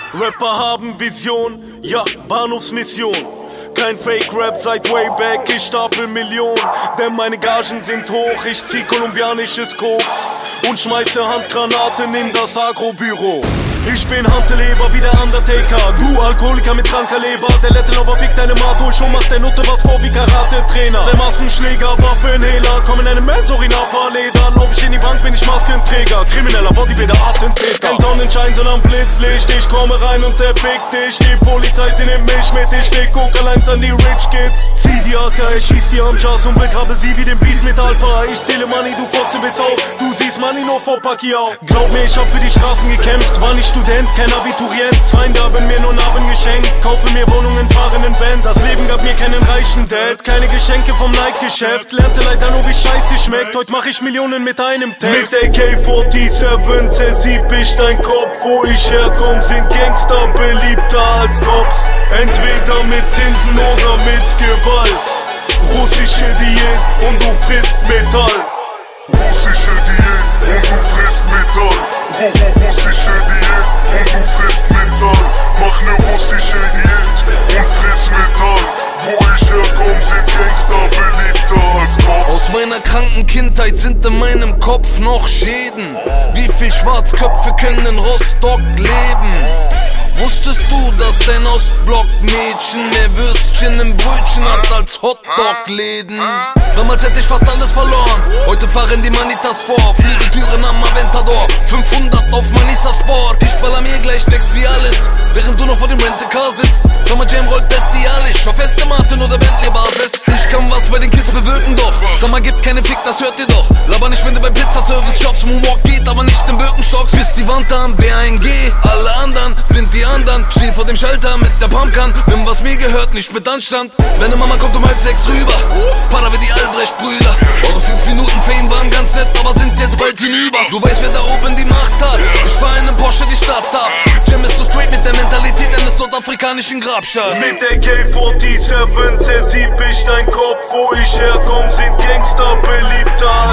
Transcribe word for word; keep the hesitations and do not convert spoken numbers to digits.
Rapper haben Vision, ja, Bahnhofsmission. Kein Fake-Rap seit way back, ich stapel Millionen. Denn meine Gagen sind hoch, ich zieh kolumbianisches Koks und schmeiße Handgranaten in das Agrobüro. Ich bin Handeleber wie der Undertaker, du Alkoholiker mit kranker Leber. Der Lettenlover fickt deine Mato, schon macht der Nutte was vor wie Karate-Trainer. Der Massenschläger, Waffenhehler, komm in eine Mensorinapa-Leder. Lauf ich in die Bank, bin ich Maskenträger, krimineller Bodybuilder, Attentäter. Kein Sonnenschein, sondern Blitzlicht, ich komme rein und zerfick dich. Die Polizei, sie nimmt mich mit, ich leg Coca-Lines an die Rich Kids. Zieh die A K, ich schieß die Amjas und begrabe sie wie den Beat mit Alpa. Ich zähle Money, du Fotze bis auf, du siehst Money nur vor Pacquiao. Glaub mir, ich hab für die Straßen gekämpft, war nicht Student, kein Abiturient. Feinde haben mir nur Narben geschenkt, kaufe mir Wohnungen, fahren in Band. Das Leben gab mir keinen reichen Dad, keine Geschenke vom Nike-Geschäft. Lernte leider nur, wie scheiße schmeckt, heute mach ich Millionen mit einem Text. Mit A K siebenundvierzig zersieb ich dein Kopf. Wo ich herkomm, sind Gangster beliebter als Cops. Entweder mit Zinsen oder mit Gewalt. Russische Diät und du frisst Metall. Russische Diät und du frisst Metall. Russische Diät und du frisst Metall. Mach ne russische Diät und friss Metall. Wo ich herkomm, sind Gangster beliebter als Cops. Aus meiner kranken Kindheit sind in meinem Kopf noch Schäden. Wie viel Schwarzköpfe können in Rostock leben? Wusstest du, dass dein Ostblock-Mädchen mehr Würstchen im Brötchen hat als Hotdog-Läden? Damals hätte ich fast alles verloren, heute fahren die Manitas vor. Flügeltüren am Aventador, fünfhundert auf Manisa Sport. Ich baller mir gleich sechs wie alles, während du noch vor dem Rent-A-Car sitzt. Summer Jam rollt bestialisch, auf Aston Martin oder Bentley-Basis. Ich kann was bei den Kids bewirken doch, Sommer gibt keine Fick, das hört ihr doch. Laber nicht, wenn du bei Pizzaservice-Jobs Moonwalk geht, aber nicht im Birkenstocks. Bis die Wand am B ein G, alle anderen sind die anderen. Stehen vor dem Schalter mit der Pumpgun, nimm was mir gehört, nicht mit Anstand. Deine Mama kommt um halb sechs rüber, Para wie die Albrecht-Brüder. Eure fünf Minuten Fame waren ganz nett, aber sind jetzt bald hinüber. Du weißt, wer da oben die Macht hat, ich fahr in einem Porsche die Stadt ab. Jam ist so straight mit der Mentalität eines nordafrikanischen Grabschers. Mit A K siebenundvierzig zersieb ich dein Kopf. Wo ich herkomm, sind Gangster beliebter